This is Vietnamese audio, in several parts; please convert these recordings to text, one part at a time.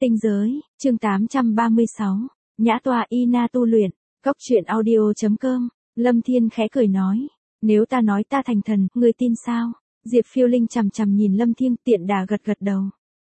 Tinh giới, chương 836, Nhã tọa Ina tu luyện, Cốc truyện audio.com, Lâm Thiên khẽ cười nói, nếu ta nói ta thành thần, ngươi tin sao? Diệp Phiêu Linh chằm chằm nhìn Lâm Thiên tiện đà gật gật đầu.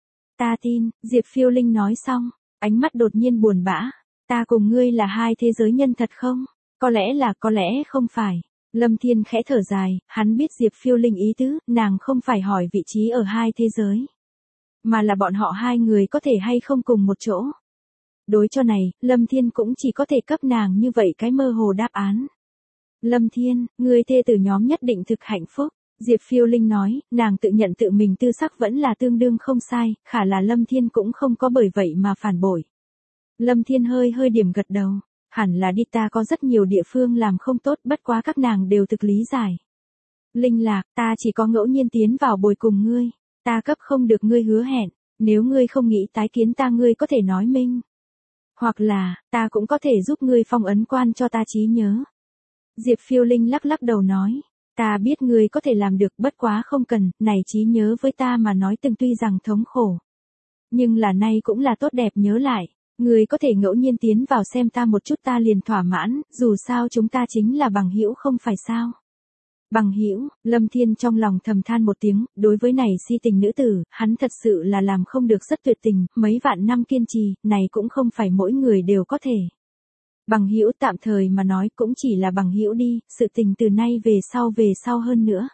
Ta tin, Diệp Phiêu Linh nói xong, ánh mắt đột nhiên buồn bã, ta cùng ngươi là hai thế giới nhân thật không? Có lẽ là, có lẽ không phải. Lâm Thiên khẽ thở dài, hắn biết Diệp Phiêu Linh ý tứ, nàng không phải hỏi vị trí ở hai thế giới, mà là bọn họ hai người có thể hay không cùng một chỗ. Đối cho này, Lâm Thiên cũng chỉ có thể cấp nàng như vậy cái mơ hồ đáp án. Lâm Thiên, ngươi thê tử nhóm nhất định thực hạnh phúc. Diệp Phiêu Linh nói, nàng tự nhận tự mình tư sắc vẫn là tương đương không sai, khả là Lâm Thiên cũng không có bởi vậy mà phản bội. Lâm Thiên hơi điểm gật đầu, hẳn là đi, ta có rất nhiều địa phương làm không tốt, bất quá các nàng đều thực lý giải. Linh Lạc, ta chỉ có ngẫu nhiên tiến vào bồi cùng ngươi, ta cấp không được ngươi hứa hẹn, nếu ngươi không nghĩ tái kiến ta ngươi có thể nói minh. Hoặc là, ta cũng có thể giúp ngươi phong ấn quan cho ta trí nhớ. Diệp Phiêu Linh lắc lắc đầu nói, ta biết ngươi có thể làm được, bất quá không cần, này trí nhớ với ta mà nói từng tuy rằng thống khổ. Nhưng là nay cũng là tốt đẹp nhớ lại, ngươi có thể ngẫu nhiên tiến vào xem ta một chút ta liền thỏa mãn, dù sao chúng ta chính là bằng hữu không phải sao. Bằng hữu, Lâm Thiên trong lòng thầm than một tiếng, đối với này si tình nữ tử, hắn thật sự là làm không được, rất tuyệt tình, mấy vạn năm kiên trì, này cũng không phải mỗi người đều có thể. Bằng hữu tạm thời mà nói cũng chỉ là bằng hữu đi, sự tình từ nay về sau hơn nữa.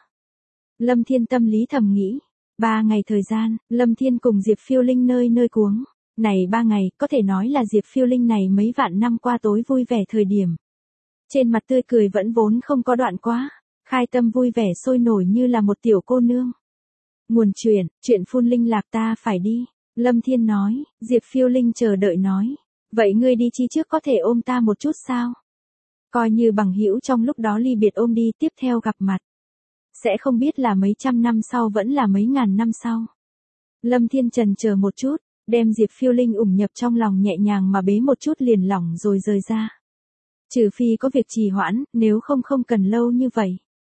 Lâm Thiên tâm lý thầm nghĩ, 3 ngày thời gian, Lâm Thiên cùng Diệp Phiêu Linh nơi cuống, này 3 ngày, có thể nói là Diệp Phiêu Linh này mấy vạn năm qua tối vui vẻ thời điểm. Trên mặt tươi cười vẫn vốn không có đoạn quá. Khai tâm vui vẻ sôi nổi như là một tiểu cô nương. Nguồn chuyện phun Linh Lạc ta phải đi. Lâm Thiên nói, Diệp Phiêu Linh chờ đợi nói. Vậy ngươi đi chi trước có thể ôm ta một chút sao? Coi như bằng hữu trong lúc đó ly biệt ôm đi, tiếp theo gặp mặt. Sẽ không biết là mấy trăm năm sau vẫn là mấy ngàn năm sau. Lâm Thiên trần chờ một chút, đem Diệp Phiêu Linh ủng nhập trong lòng nhẹ nhàng mà bế một chút liền lỏng rồi rời ra. Trừ phi có việc trì hoãn, nếu không cần lâu như vậy.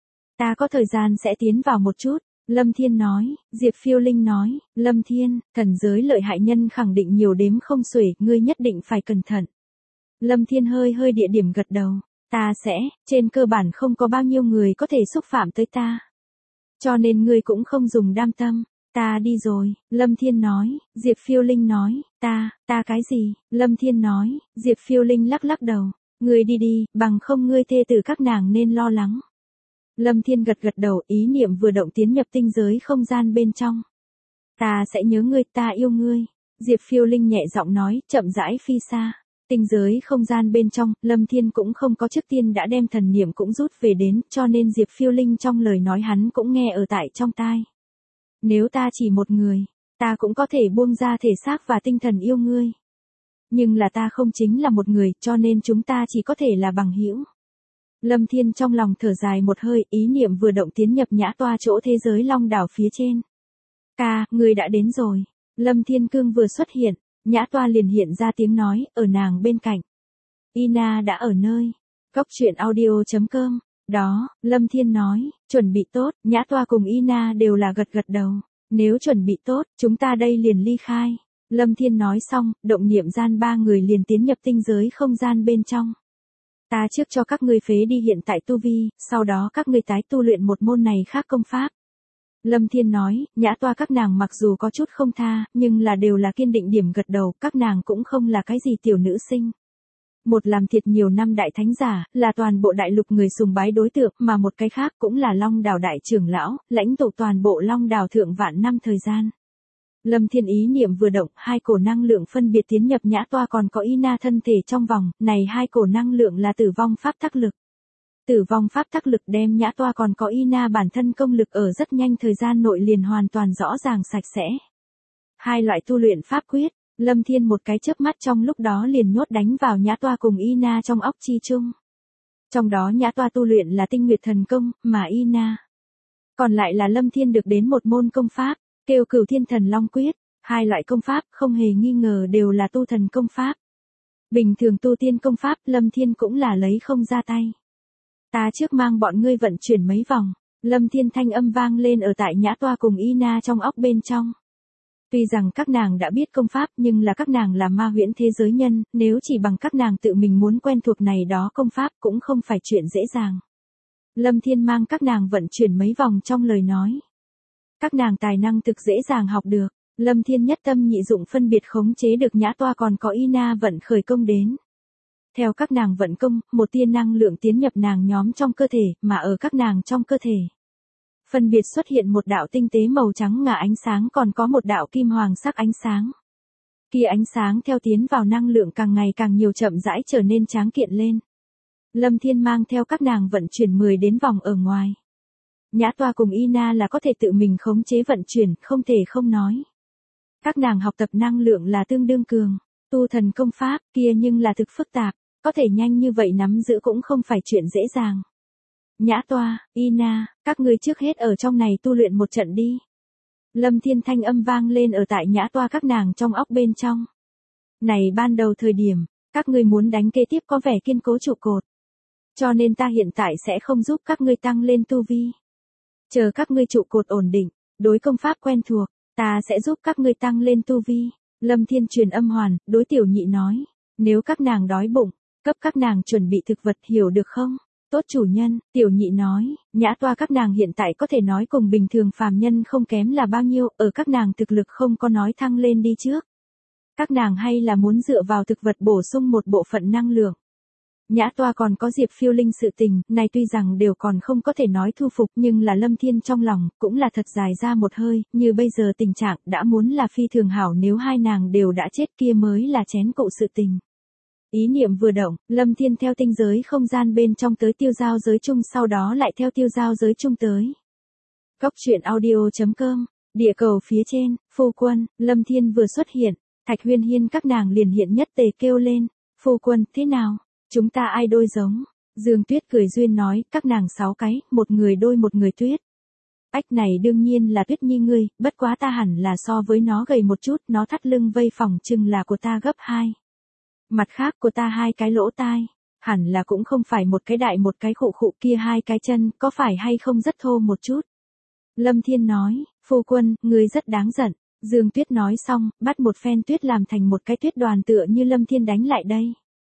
Ta có thời gian sẽ tiến vào một chút, Lâm Thiên nói, Diệp Phiêu Linh nói, Lâm Thiên, thần giới lợi hại nhân khẳng định nhiều đếm không xuể, ngươi nhất định phải cẩn thận. Lâm Thiên hơi địa điểm gật đầu, ta sẽ, trên cơ bản không có bao nhiêu người có thể xúc phạm tới ta. Cho nên ngươi cũng không dùng đam tâm, ta đi rồi, Lâm Thiên nói, Diệp Phiêu Linh nói, ta cái gì, Lâm Thiên nói, Diệp Phiêu Linh lắc lắc đầu, ngươi đi, bằng không ngươi thê tử các nàng nên lo lắng. Lâm Thiên gật đầu, ý niệm vừa động tiến nhập tinh giới không gian bên trong. Ta sẽ nhớ ngươi, ta yêu ngươi. Diệp Phiêu Linh nhẹ giọng nói, chậm rãi phi xa. Tinh giới không gian bên trong, Lâm Thiên cũng không có trước tiên đã đem thần niệm cũng rút về đến, cho nên Diệp Phiêu Linh trong lời nói hắn cũng nghe ở tại trong tai. Nếu ta chỉ một người, ta cũng có thể buông ra thể xác và tinh thần yêu ngươi. Nhưng là ta không chính là một người, cho nên chúng ta chỉ có thể là bằng hữu. Lâm Thiên trong lòng thở dài một hơi, ý niệm vừa động tiến nhập nhã toa chỗ thế giới long đảo phía trên. Ca, người đã đến rồi. Lâm Thiên Cương vừa xuất hiện, nhã toa liền hiện ra tiếng nói, ở nàng bên cạnh. Ina đã ở nơi. Cốc truyện audio.com. Đó, Lâm Thiên nói, chuẩn bị tốt, nhã toa cùng Ina đều là gật đầu. Nếu chuẩn bị tốt, chúng ta đây liền ly khai. Lâm Thiên nói xong, động niệm gian 3 người liền tiến nhập tinh giới không gian bên trong. Ta trước cho các ngươi phế đi hiện tại tu vi, sau đó các ngươi tái tu luyện một môn này khác công pháp. Lâm Thiên nói, nhã toa các nàng mặc dù có chút không tha, nhưng là đều là kiên định điểm gật đầu, các nàng cũng không là cái gì tiểu nữ sinh. Một làm thiệt nhiều năm đại thánh giả, là toàn bộ đại lục người sùng bái đối tượng, mà một cái khác cũng là Long Đảo đại trưởng lão, lãnh tụ toàn bộ Long Đảo thượng vạn năm thời gian. Lâm Thiên ý niệm vừa động, 2 cổ năng lượng phân biệt tiến nhập nhã toa còn có Ina thân thể trong vòng, này 2 cổ năng lượng là tử vong pháp tắc lực. Tử vong pháp tắc lực đem nhã toa còn có Ina bản thân công lực ở rất nhanh thời gian nội liền hoàn toàn rõ ràng sạch sẽ. 2 loại tu luyện pháp quyết, Lâm Thiên một cái chớp mắt trong lúc đó liền nhốt đánh vào nhã toa cùng Ina trong óc chi chung. Trong đó nhã toa tu luyện là tinh nguyệt thần công, mà Ina còn lại là Lâm Thiên được đến một môn công pháp. Kêu Cửu Thiên Thần Long Quyết, 2 loại công pháp không hề nghi ngờ đều là tu thần công pháp. Bình thường tu tiên công pháp Lâm Thiên cũng là lấy không ra tay. Ta trước mang bọn ngươi vận chuyển mấy vòng, Lâm Thiên thanh âm vang lên ở tại nhã toa cùng Ina trong óc bên trong. Tuy rằng các nàng đã biết công pháp nhưng là các nàng là ma huyễn thế giới nhân, nếu chỉ bằng các nàng tự mình muốn quen thuộc này đó công pháp cũng không phải chuyện dễ dàng. Lâm Thiên mang các nàng vận chuyển mấy vòng trong lời nói. Các nàng tài năng thực dễ dàng học được, Lâm Thiên nhất tâm nhị dụng phân biệt khống chế được Nhã Toa còn có Y Na vận khởi công đến. Theo các nàng vận công, một tia năng lượng tiến nhập nàng nhóm trong cơ thể, mà ở các nàng trong cơ thể. Phân biệt xuất hiện một đạo tinh tế màu trắng ngà ánh sáng còn có một đạo kim hoàng sắc ánh sáng. Kia ánh sáng theo tiến vào năng lượng càng ngày càng nhiều chậm rãi trở nên tráng kiện lên. Lâm Thiên mang theo các nàng vận chuyển 10 đến vòng ở ngoài. Nhã Toa cùng Y Na là có thể tự mình khống chế vận chuyển, không thể không nói. Các nàng học tập năng lượng là tương đương cường, tu thần công pháp kia nhưng là thực phức tạp, có thể nhanh như vậy nắm giữ cũng không phải chuyện dễ dàng. Nhã Toa, Y Na, các ngươi trước hết ở trong này tu luyện một trận đi. Lâm Thiên thanh âm vang lên ở tại Nhã Toa các nàng trong óc bên trong. Này ban đầu thời điểm, các ngươi muốn đánh kế tiếp có vẻ kiên cố trụ cột. Cho nên ta hiện tại sẽ không giúp các ngươi tăng lên tu vi. Chờ các ngươi trụ cột ổn định, đối công pháp quen thuộc, ta sẽ giúp các ngươi tăng lên tu vi. Lâm Thiên truyền âm hoàn, đối tiểu nhị nói, nếu các nàng đói bụng, cấp các nàng chuẩn bị thực vật hiểu được không? Tốt chủ nhân, tiểu nhị nói, Nhã Toa các nàng hiện tại có thể nói cùng bình thường phàm nhân không kém là bao nhiêu, ở các nàng thực lực không có nói thăng lên đi trước. Các nàng hay là muốn dựa vào thực vật bổ sung một bộ phận năng lượng. Nhã Toa còn có Diệp Phiêu Linh sự tình, này tuy rằng đều còn không có thể nói thu phục nhưng là Lâm Thiên trong lòng, cũng là thật dài ra một hơi, như bây giờ tình trạng đã muốn là phi thường hảo nếu hai nàng đều đã chết kia mới là chén cậu sự tình. Ý niệm vừa động, Lâm Thiên theo tinh giới không gian bên trong tới tiêu giao giới chung sau đó lại theo tiêu giao giới chung tới. Góc truyện audio.com, địa cầu phía trên, phu quân, Lâm Thiên vừa xuất hiện, Thạch Huyên Hiên các nàng liền hiện nhất tề kêu lên, phu quân, thế nào? Chúng ta ai đôi giống? Dương Tuyết cười duyên nói, các nàng 6 cái, một người đôi một người Tuyết. Ách này đương nhiên là Tuyết Nhi ngươi, bất quá ta hẳn là so với nó gầy một chút, nó thắt lưng vây phòng chừng là của ta gấp 2. Mặt khác của ta 2 cái lỗ tai, hẳn là cũng không phải một cái đại một cái khụ khụ kia 2 cái chân, có phải hay không rất thô một chút. Lâm Thiên nói, phu quân, ngươi rất đáng giận. Dương Tuyết nói xong, bắt một phen tuyết làm thành một cái tuyết đoàn tựa như Lâm Thiên đánh lại đây.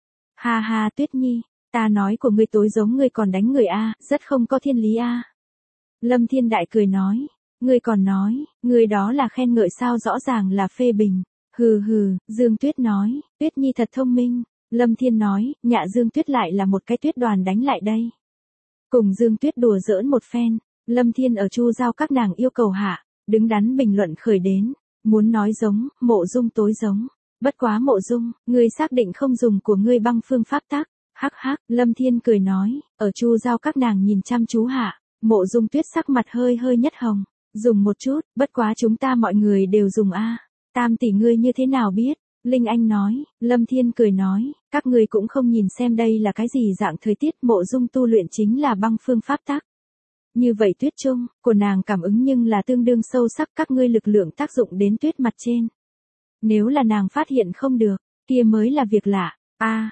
Ha ha Tuyết Nhi, ta nói của ngươi tối giống ngươi còn đánh người a, rất không có thiên lý a. Lâm Thiên đại cười nói, ngươi còn nói, ngươi đó là khen ngợi sao rõ ràng là phê bình. Hừ hừ, Dương Tuyết nói, Tuyết Nhi thật thông minh. Lâm Thiên nói, nhạ Dương Tuyết lại là một cái tuyết đoàn đánh lại đây. Cùng Dương Tuyết đùa giỡn một phen, Lâm Thiên ở Chu Giao các nàng yêu cầu hạ, đứng đắn bình luận khởi đến, muốn nói giống, Mộ Dung tối giống. Bất quá Mộ Dung, ngươi xác định không dùng của ngươi băng phương pháp tác. Hắc hắc, Lâm Thiên cười nói, ở Chu Giao các nàng nhìn chăm chú hạ, Mộ Dung Tuyết sắc mặt hơi hơi nhất hồng, dùng một chút, bất quá chúng ta mọi người đều dùng a. Tam tỷ ngươi như thế nào biết? Linh Anh nói, Lâm Thiên cười nói, các ngươi cũng không nhìn xem đây là cái gì dạng thời tiết, Mộ Dung tu luyện chính là băng phương pháp tác. Như vậy tuyết trung, của nàng cảm ứng nhưng là tương đương sâu sắc các ngươi lực lượng tác dụng đến tuyết mặt trên. Nếu là nàng phát hiện không được, kia mới là việc lạ. A,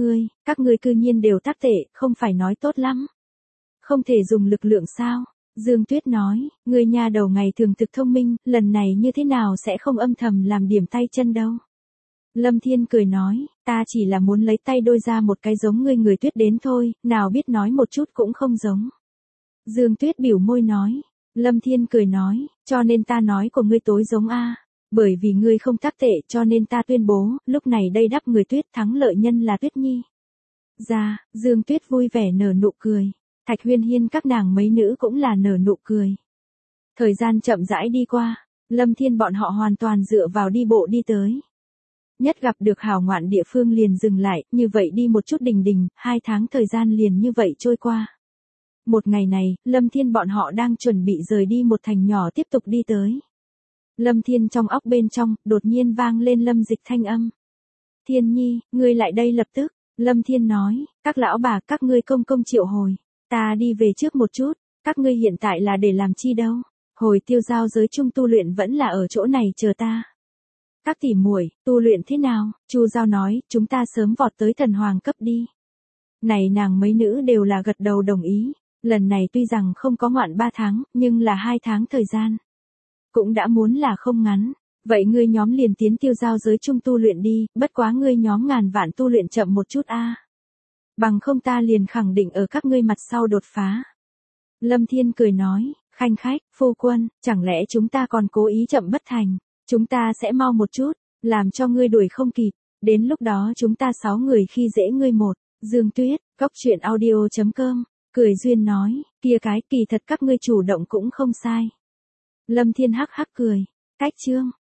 các ngươi cư nhiên đều tác tệ, không phải nói tốt lắm. Không thể dùng lực lượng sao? Dương Tuyết nói, ngươi nhà đầu ngày thường thực thông minh, lần này như thế nào sẽ không âm thầm làm điểm tay chân đâu. Lâm Thiên cười nói, ta chỉ là muốn lấy tay đôi ra một cái giống ngươi người Tuyết đến thôi, nào biết nói một chút cũng không giống. Dương Tuyết biểu môi nói, Lâm Thiên cười nói, cho nên ta nói của ngươi tối giống a. Bởi vì ngươi không tác tệ cho nên ta tuyên bố, lúc này đây đắp người Tuyết thắng lợi nhân là Tuyết Nhi. Ra, Dương Tuyết vui vẻ nở nụ cười. Thạch Huyên Hiên các nàng mấy nữ cũng là nở nụ cười. Thời gian chậm rãi đi qua, Lâm Thiên bọn họ hoàn toàn dựa vào đi bộ đi tới. Nhất gặp được hào ngoạn địa phương liền dừng lại, như vậy đi một chút đình đình, 2 tháng thời gian liền như vậy trôi qua. Một ngày này, Lâm Thiên bọn họ đang chuẩn bị rời đi một thành nhỏ tiếp tục đi tới. Lâm Thiên trong óc bên trong, đột nhiên vang lên Lâm Dịch thanh âm. Thiên Nhi, ngươi lại đây lập tức. Lâm Thiên nói, các lão bà các ngươi công công triệu hồi. Ta đi về trước một chút, các ngươi hiện tại là để làm chi đâu? Hồi tiêu giao giới chung tu luyện vẫn là ở chỗ này chờ ta. Các tỷ muội, tu luyện thế nào? Chu Giao nói, chúng ta sớm vọt tới thần hoàng cấp đi. Này nàng mấy nữ đều là gật đầu đồng ý. Lần này tuy rằng không có ngoạn 3 tháng, nhưng là 2 tháng thời gian. Cũng đã muốn là không ngắn. Vậy ngươi nhóm liền tiến tiêu giao giới chung tu luyện đi, bất quá ngươi nhóm ngàn vạn tu luyện chậm một chút a. Bằng không ta liền khẳng định ở các ngươi mặt sau đột phá. Lâm Thiên cười nói, khanh khách, phu quân, chẳng lẽ chúng ta còn cố ý chậm bất thành, chúng ta sẽ mau một chút, làm cho ngươi đuổi không kịp, đến lúc đó chúng ta 6 người khi dễ ngươi một. Dương Tuyết, góc chuyện audio.com, cười duyên nói, kia cái kỳ thật các ngươi chủ động cũng không sai. Lâm Thiên hắc hắc cười, cách chương.